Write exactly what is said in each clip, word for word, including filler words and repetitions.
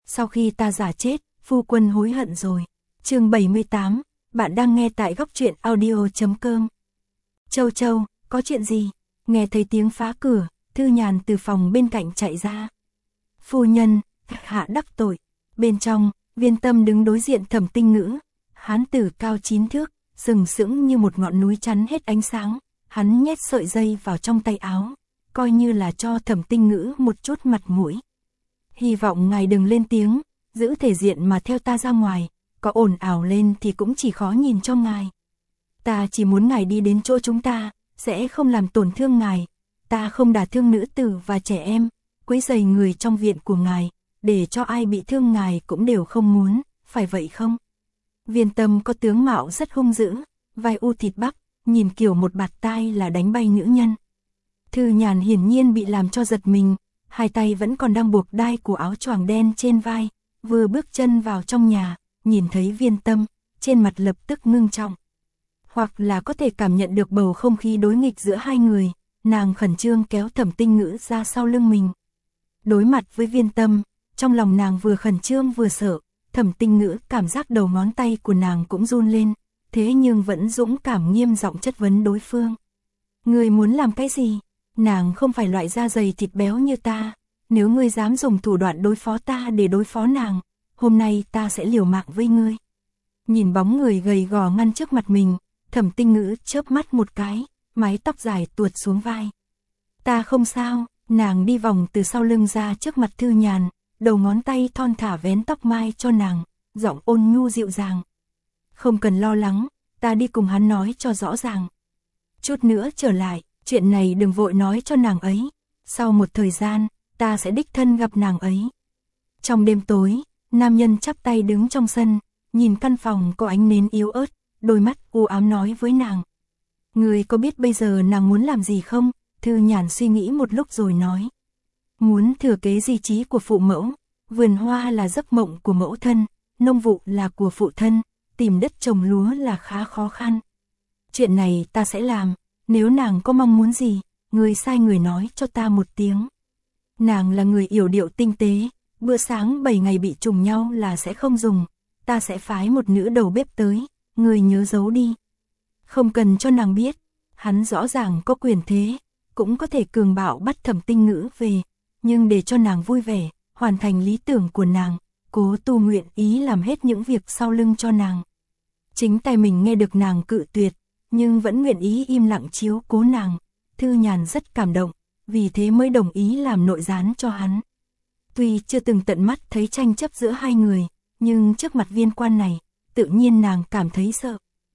sau khi ta giả chết, phu quân hối hận rồi. Chương bảy mươi tám, bạn đang nghe tại góc truyện audio chấm com. Châu Châu, có chuyện gì? Nghe thấy tiếng phá cửa, Thư Nhàn từ phòng bên cạnh chạy ra. Phu nhân, hạ đắc tội. Bên trong, Viên Tâm đứng đối diện Thẩm Tinh Ngữ. Hán tử cao chín thước, sừng sững như một ngọn núi chắn hết ánh sáng. Hắn nhét sợi dây vào trong tay áo, coi như là cho Thẩm Tinh Ngữ một chút mặt mũi. Hy vọng ngài đừng lên tiếng, giữ thể diện mà theo ta ra ngoài, có ồn ào lên thì cũng chỉ khó nhìn cho ngài. Ta chỉ muốn ngài đi đến chỗ chúng ta, sẽ không làm tổn thương ngài. Ta không đả thương nữ tử và trẻ em, quấy rầy người trong viện của ngài, để cho ai bị thương ngài cũng đều không muốn, phải vậy không? Viên Tâm có tướng mạo rất hung dữ, vai u thịt bắp, nhìn kiểu một bạt tai là đánh bay nữ nhân. Thư Nhàn hiển nhiên bị làm cho giật mình, hai tay vẫn còn đang buộc đai của áo choàng đen trên vai, vừa bước chân vào trong nhà, nhìn thấy Viên Tâm, trên mặt lập tức ngưng trọng. Hoặc là có thể cảm nhận được bầu không khí đối nghịch giữa hai người, nàng khẩn trương kéo Thẩm Tinh Ngữ ra sau lưng mình. Đối mặt với Viên Tâm, trong lòng nàng vừa khẩn trương vừa sợ, Thẩm Tinh Ngữ cảm giác đầu ngón tay của nàng cũng run lên, thế nhưng vẫn dũng cảm nghiêm giọng chất vấn đối phương. Ngươi muốn làm cái gì? Nàng không phải loại da dày thịt béo như ta, nếu ngươi dám dùng thủ đoạn đối phó ta để đối phó nàng, hôm nay ta sẽ liều mạng với ngươi. Nhìn bóng người gầy gò ngăn trước mặt mình, Thẩm Tinh Ngữ chớp mắt một cái, mái tóc dài tuột xuống vai. Ta không sao, nàng đi vòng từ sau lưng ra trước mặt Thư Nhàn, đầu ngón tay thon thả vén tóc mai cho nàng, giọng ôn nhu dịu dàng. Không cần lo lắng, ta đi cùng hắn nói cho rõ ràng. Chút nữa trở lại, chuyện này đừng vội nói cho nàng ấy. Sau một thời gian, ta sẽ đích thân gặp nàng ấy. Trong đêm tối, nam nhân chắp tay đứng trong sân, nhìn căn phòng có ánh nến yếu ớt, đôi mắt u ám nói với nàng. Người có biết bây giờ nàng muốn làm gì không? Thư Nhàn suy nghĩ một lúc rồi nói. Muốn thừa kế di chí của phụ mẫu, vườn hoa là giấc mộng của mẫu thân, nông vụ là của phụ thân, tìm đất trồng lúa là khá khó khăn. Chuyện này ta sẽ làm, nếu nàng có mong muốn gì, người sai người nói cho ta một tiếng. Nàng là người yểu điệu tinh tế, bữa sáng bảy ngày bị trùng nhau là sẽ không dùng, ta sẽ phái một nữ đầu bếp tới, người nhớ giấu đi. Không cần cho nàng biết, hắn rõ ràng có quyền thế, cũng có thể cường bạo bắt Thẩm Tinh Ngữ về, nhưng để cho nàng vui vẻ, hoàn thành lý tưởng của nàng, Cố Tu nguyện ý làm hết những việc sau lưng cho nàng. Chính tay mình nghe được nàng cự tuyệt, nhưng vẫn nguyện ý im lặng chiếu cố nàng, Thư Nhàn rất cảm động, vì thế mới đồng ý làm nội gián cho hắn. Tuy chưa từng tận mắt thấy tranh chấp giữa hai người, nhưng trước mặt viên quan này, tự nhiên nàng cảm thấy sợ.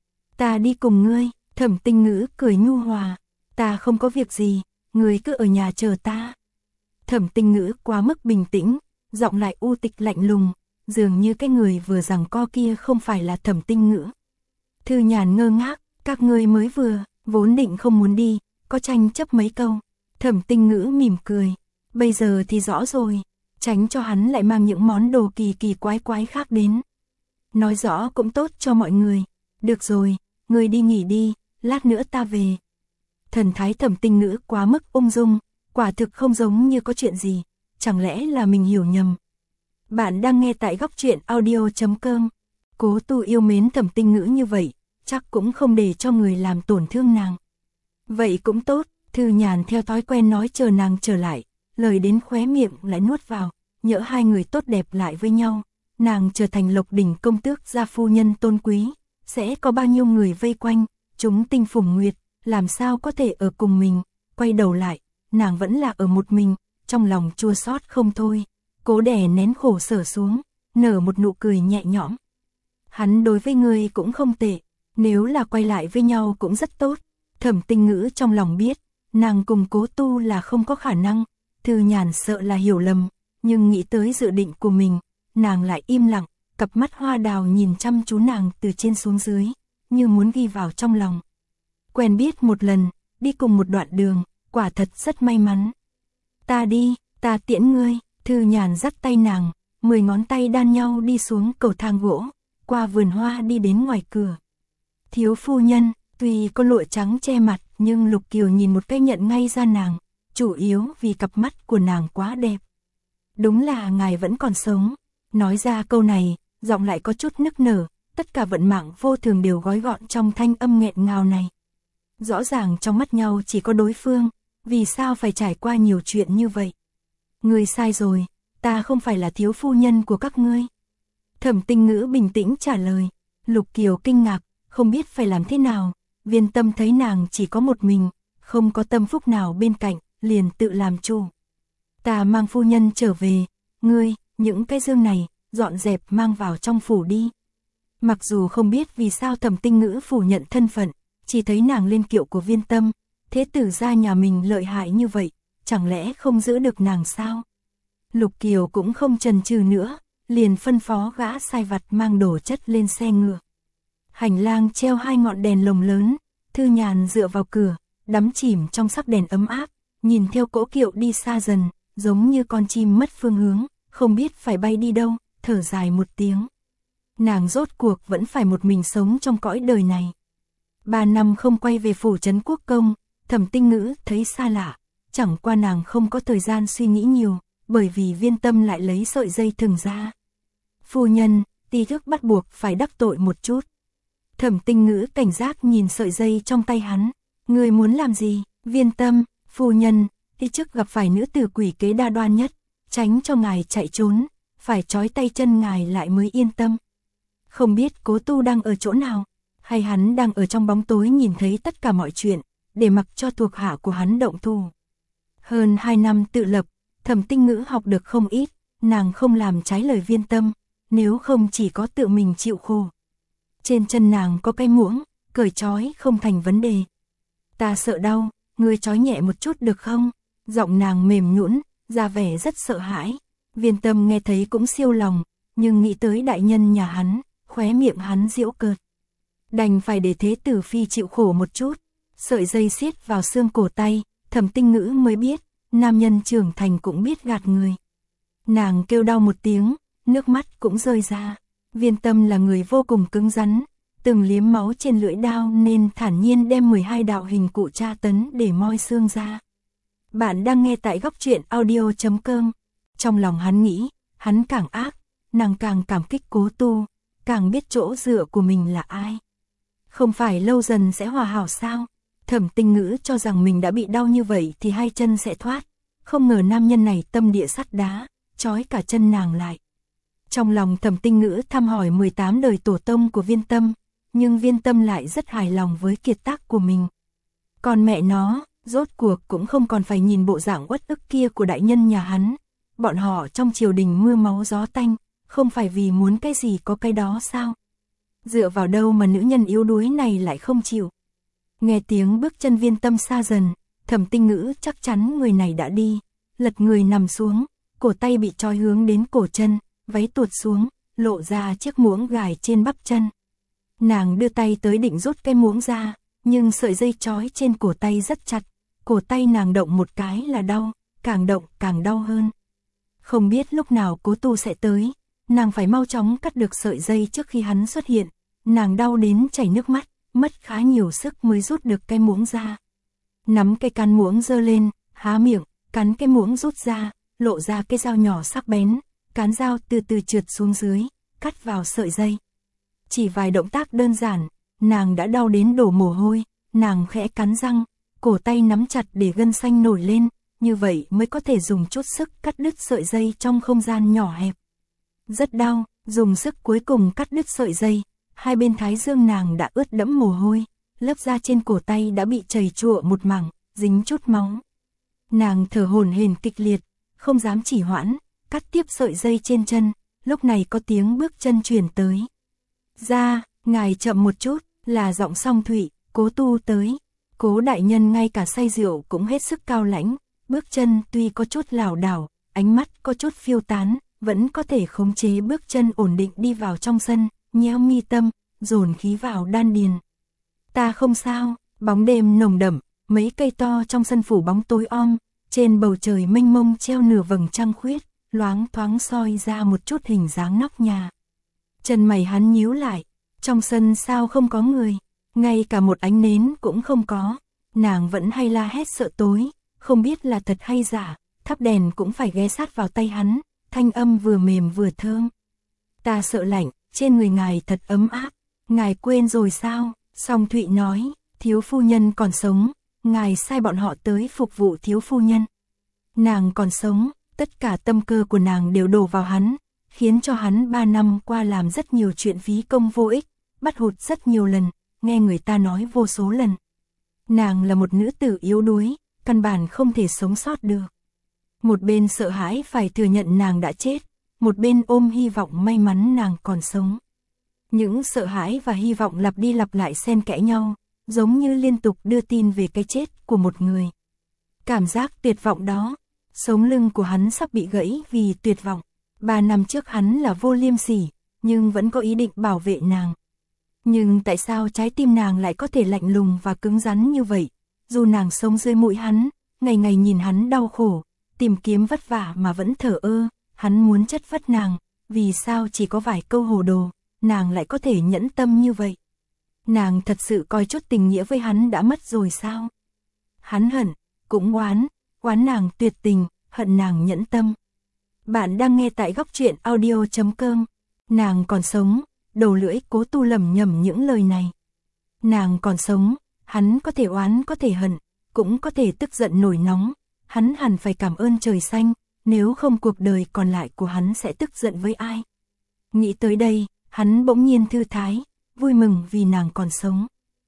Ta đi cùng ngươi, Thẩm Tinh Ngữ cười nhu hòa, ta không có việc gì, ngươi cứ ở nhà chờ ta. Thẩm Tinh Ngữ quá mức bình tĩnh, giọng lại u tịch lạnh lùng, dường như cái người vừa giằng co kia không phải là Thẩm Tinh Ngữ. Thư Nhàn ngơ ngác, các ngươi mới vừa, vốn định không muốn đi, có tranh chấp mấy câu. Thẩm Tinh Ngữ mỉm cười, bây giờ thì rõ rồi, tránh cho hắn lại mang những món đồ kỳ kỳ quái quái khác đến. Nói rõ cũng tốt cho mọi người, được rồi, ngươi đi nghỉ đi, lát nữa ta về. Thần thái Thẩm Tinh Ngữ quá mức ung dung, quả thực không giống như có chuyện gì, chẳng lẽ là mình hiểu nhầm. Bạn đang nghe tại góc truyện audio chấm com. Cố Tu yêu mến Thẩm Tinh Ngữ như vậy, chắc cũng không để cho người làm tổn thương nàng. Vậy cũng tốt, Thư Nhàn theo thói quen nói chờ nàng trở lại, lời đến khóe miệng lại nuốt vào, nhỡ hai người tốt đẹp lại với nhau, nàng trở thành Lộc Đỉnh công tước gia phu nhân tôn quý, sẽ có bao nhiêu người vây quanh, chúng tinh phùng nguyệt, làm sao có thể ở cùng mình, quay đầu lại, nàng vẫn là ở một mình, trong lòng chua xót không thôi, cố đè nén khổ sở xuống, nở một nụ cười nhẹ nhõm. Hắn đối với ngươi cũng không tệ, nếu là quay lại với nhau cũng rất tốt. Thẩm Tinh Ngữ trong lòng biết, nàng cùng Cố Tu là không có khả năng, Thư Nhàn sợ là hiểu lầm, nhưng nghĩ tới dự định của mình, nàng lại im lặng, cặp mắt hoa đào nhìn chăm chú nàng từ trên xuống dưới, như muốn ghi vào trong lòng. Quen biết một lần, đi cùng một đoạn đường, quả thật rất may mắn. Ta đi, ta tiễn ngươi, Thư Nhàn dắt tay nàng, mười ngón tay đan nhau đi xuống cầu thang gỗ, qua vườn hoa đi đến ngoài cửa. Thiếu phu nhân, tuy có lụa trắng che mặt, nhưng Lục Kiều nhìn một cái nhận ngay ra nàng, chủ yếu vì cặp mắt của nàng quá đẹp. Đúng là ngài vẫn còn sống, Nói ra câu này, giọng lại có chút nức nở, tất cả vận mạng vô thường đều gói gọn trong thanh âm nghẹn ngào này. Rõ ràng trong mắt nhau chỉ có đối phương, vì sao phải trải qua nhiều chuyện như vậy? Ngươi sai rồi, ta không phải là thiếu phu nhân của các ngươi. Thẩm Tinh Ngữ bình tĩnh trả lời. Lục Kiều kinh ngạc, không biết phải làm thế nào. Viên Tâm thấy nàng chỉ có một mình, không có tâm phúc nào bên cạnh, liền tự làm chủ. Ta mang phu nhân trở về, ngươi, những cái dương này, dọn dẹp mang vào trong phủ đi. Mặc dù không biết vì sao Thẩm Tinh Ngữ phủ nhận thân phận, chỉ thấy nàng lên kiệu của Viên Tâm, thế tử gia nhà mình lợi hại như vậy, chẳng lẽ không giữ được nàng sao? Lục Kiều cũng không chần chừ nữa, liền phân phó gã sai vặt mang đồ chất lên xe ngựa. Hành lang treo hai ngọn đèn lồng lớn, Thư Nhàn dựa vào cửa, đắm chìm trong sắc đèn ấm áp, nhìn theo cỗ kiệu đi xa dần, giống như con chim mất phương hướng, không biết phải bay đi đâu, thở dài một tiếng. Nàng rốt cuộc vẫn phải một mình sống trong cõi đời này. Ba năm không quay về phủ trấn quốc công, Thẩm Tinh Ngữ thấy xa lạ, chẳng qua nàng không có thời gian suy nghĩ nhiều, bởi vì Viên Tâm lại lấy sợi dây thừng ra. Phu nhân, ti thức bắt buộc phải đắc tội một chút. Thẩm Tinh Ngữ cảnh giác nhìn sợi dây trong tay hắn. Người muốn làm gì? Viên Tâm, phu nhân, ti trước gặp phải nữ tử quỷ kế đa đoan nhất, tránh cho ngài chạy trốn, phải trói tay chân ngài lại mới yên tâm. Không biết Cố Tu đang ở chỗ nào, hay hắn đang ở trong bóng tối nhìn thấy tất cả mọi chuyện, để mặc cho thuộc hạ của hắn động thủ. Hơn hai năm tự lập, Thẩm Tinh Ngữ học được không ít, nàng không làm trái lời Viên Tâm, nếu không chỉ có tự mình chịu khổ. Trên chân nàng có cái muỗng, cởi trói không thành vấn đề. Ta sợ đau, ngươi trói nhẹ một chút được không? Giọng nàng mềm nhũn, ra vẻ rất sợ hãi. Viên Tâm nghe thấy cũng siêu lòng, nhưng nghĩ tới đại nhân nhà hắn, khóe miệng hắn giễu cợt. Đành phải để thế tử phi chịu khổ một chút. Sợi dây siết vào xương cổ tay, Thẩm Tinh Ngữ mới biết, nam nhân trưởng thành cũng biết gạt người. Nàng kêu đau một tiếng, nước mắt cũng rơi ra. Viên Tâm là người vô cùng cứng rắn, từng liếm máu trên lưỡi đao nên thản nhiên đem mười hai đạo hình cụ tra tấn để moi xương ra. Bạn đang nghe tại góc truyện audio chấm com. Trong lòng hắn nghĩ, hắn càng ác, nàng càng cảm kích Cố Tu, càng biết chỗ dựa của mình là ai. Không phải lâu dần sẽ hòa hảo sao? Thẩm Tinh Ngữ cho rằng mình đã bị đau như vậy thì hai chân sẽ thoát, không ngờ nam nhân này tâm địa sắt đá, trói cả chân nàng lại. Trong lòng Thẩm Tinh Ngữ thăm hỏi mười tám đời tổ tông của Viên Tâm, nhưng Viên Tâm lại rất hài lòng với kiệt tác của mình. Còn mẹ nó, rốt cuộc cũng không còn phải nhìn bộ dạng uất ức kia của đại nhân nhà hắn. Bọn họ trong triều đình mưa máu gió tanh, không phải vì muốn cái gì có cái đó sao? Dựa vào đâu mà nữ nhân yếu đuối này lại không chịu? Nghe tiếng bước chân Viên Tâm xa dần, Thẩm Tinh Ngữ chắc chắn người này đã đi, lật người nằm xuống, cổ tay bị trói hướng đến cổ chân, váy tuột xuống, lộ ra chiếc muỗng gài trên bắp chân. Nàng đưa tay tới định rút cái muỗng ra, nhưng sợi dây trói trên cổ tay rất chặt, cổ tay nàng động một cái là đau, càng động càng đau hơn. Không biết lúc nào Cố Tu sẽ tới, nàng phải mau chóng cắt được sợi dây trước khi hắn xuất hiện, nàng đau đến chảy nước mắt, mất khá nhiều sức mới rút được cái muỗng ra. Nắm cây cán muỗng giơ lên, há miệng, cắn cái muỗng rút ra, lộ ra cái dao nhỏ sắc bén, cán dao từ từ trượt xuống dưới, cắt vào sợi dây. Chỉ vài động tác đơn giản, nàng đã đau đến đổ mồ hôi, nàng khẽ cắn răng, cổ tay nắm chặt để gân xanh nổi lên, như vậy mới có thể dùng chút sức cắt đứt sợi dây trong không gian nhỏ hẹp. Rất đau, dùng sức cuối cùng cắt đứt sợi dây, hai bên thái dương nàng đã ướt đẫm mồ hôi, lớp da trên cổ tay đã bị chảy chụa một mảng, dính chút máu. Nàng thở hổn hển kịch liệt, không dám chỉ hoãn, cắt tiếp sợi dây trên chân, lúc này có tiếng bước chân truyền tới. Ra, ngài chậm một chút, là giọng Song Thụy, Cố Tu tới. Cố đại nhân ngay cả say rượu cũng hết sức cao lãnh, bước chân tuy có chút lảo đảo, ánh mắt có chút phiêu tán, vẫn có thể khống chế bước chân ổn định đi vào trong sân, nheo mi tâm, dồn khí vào đan điền. Ta không sao, bóng đêm nồng đậm, mấy cây to trong sân phủ bóng tối om, trên bầu trời mênh mông treo nửa vầng trăng khuyết, loáng thoáng soi ra một chút hình dáng nóc nhà. Chân mày hắn nhíu lại, trong sân sao không có người, ngay cả một ánh nến cũng không có, nàng vẫn hay la hét sợ tối, không biết là thật hay giả, thắp đèn cũng phải ghé sát vào tay hắn, thanh âm vừa mềm vừa thơm, Ta sợ lạnh, trên người ngài thật ấm áp, ngài quên rồi sao? Song Thụy nói, thiếu phu nhân còn sống, ngài sai bọn họ tới phục vụ thiếu phu nhân. Nàng còn sống, tất cả tâm cơ của nàng đều đổ vào hắn, khiến cho hắn ba năm qua làm rất nhiều chuyện phí công vô ích, bắt hụt rất nhiều lần, nghe người ta nói vô số lần. Nàng là một nữ tử yếu đuối, căn bản không thể sống sót được. Một bên sợ hãi phải thừa nhận nàng đã chết, một bên ôm hy vọng may mắn nàng còn sống. Những sợ hãi và hy vọng lặp đi lặp lại xen kẽ nhau, giống như liên tục đưa tin về cái chết của một người. Cảm giác tuyệt vọng đó, sống lưng của hắn sắp bị gãy vì tuyệt vọng. Ba năm trước hắn là vô liêm sỉ, nhưng vẫn có ý định bảo vệ nàng. Nhưng tại sao trái tim nàng lại có thể lạnh lùng và cứng rắn như vậy? Dù nàng sống dưới mũi hắn, ngày ngày nhìn hắn đau khổ, tìm kiếm vất vả mà vẫn thờ ơ, hắn muốn chất vất nàng, vì sao chỉ có vài câu hồ đồ, nàng lại có thể nhẫn tâm như vậy? Nàng thật sự coi chút tình nghĩa với hắn đã mất rồi sao? Hắn hận, cũng oán, oán nàng tuyệt tình, hận nàng nhẫn tâm. Bạn đang nghe tại góc truyện audio chấm com. Nàng còn sống, đầu lưỡi Cố Tu lẩm nhẩm những lời này. Nàng còn sống, hắn có thể oán có thể hận, cũng có thể tức giận nổi nóng, hắn hẳn phải cảm ơn trời xanh, nếu không cuộc đời còn lại của hắn sẽ tức giận với ai. Nghĩ tới đây, hắn bỗng nhiên thư thái, vui mừng vì nàng còn sống.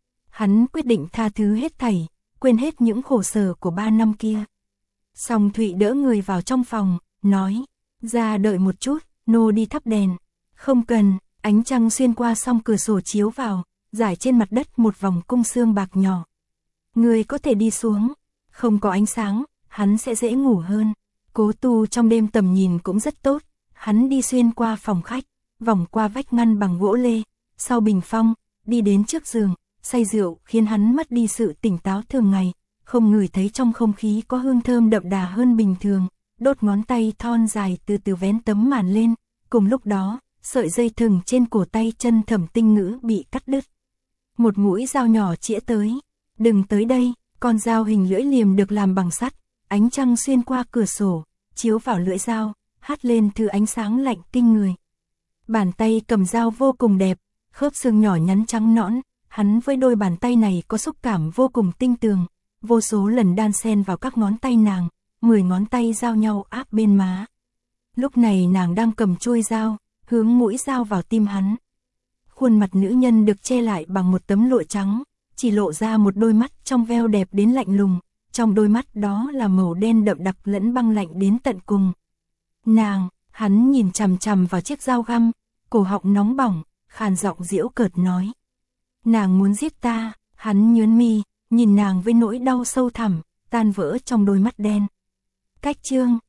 Hắn quyết định tha thứ hết thảy, quên hết những khổ sở của ba năm kia. Song Thụy đỡ người vào trong phòng, nói, ra đợi một chút, nô đi thắp đèn. Không cần, ánh trăng xuyên qua song cửa sổ chiếu vào, rải trên mặt đất một vòng cung xương bạc nhỏ. Người có thể đi xuống, không có ánh sáng, hắn sẽ dễ ngủ hơn. Cố Tu trong đêm tầm nhìn cũng rất tốt, hắn đi xuyên qua phòng khách, vòng qua vách ngăn bằng gỗ lê, sau bình phong, đi đến trước giường, say rượu khiến hắn mất đi sự tỉnh táo thường ngày, không ngửi thấy trong không khí có hương thơm đậm đà hơn bình thường, đốt ngón tay thon dài từ từ vén tấm màn lên, cùng lúc đó, sợi dây thừng trên cổ tay chân Thẩm Tinh Ngữ bị cắt đứt. Một mũi dao nhỏ chĩa tới, đừng tới đây, con dao hình lưỡi liềm được làm bằng sắt, ánh trăng xuyên qua cửa sổ, chiếu vào lưỡi dao, hắt lên thứ ánh sáng lạnh kinh người. Bàn tay cầm dao vô cùng đẹp, khớp xương nhỏ nhắn trắng nõn, hắn với đôi bàn tay này có xúc cảm vô cùng tinh tường, vô số lần đan xen vào các ngón tay nàng, mười ngón tay giao nhau áp bên má. Lúc này nàng đang cầm chuôi dao, hướng mũi dao vào tim hắn. Khuôn mặt nữ nhân được che lại bằng một tấm lụa trắng, chỉ lộ ra một đôi mắt trong veo đẹp đến lạnh lùng, trong đôi mắt đó là màu đen đậm đặc lẫn băng lạnh đến tận cùng. Nàng, hắn nhìn chằm chằm vào chiếc dao găm, cổ họng nóng bỏng, khàn giọng giễu cợt nói. Nàng muốn giết ta, hắn nhướng mi, nhìn nàng với nỗi đau sâu thẳm, tan vỡ trong đôi mắt đen. Cách chương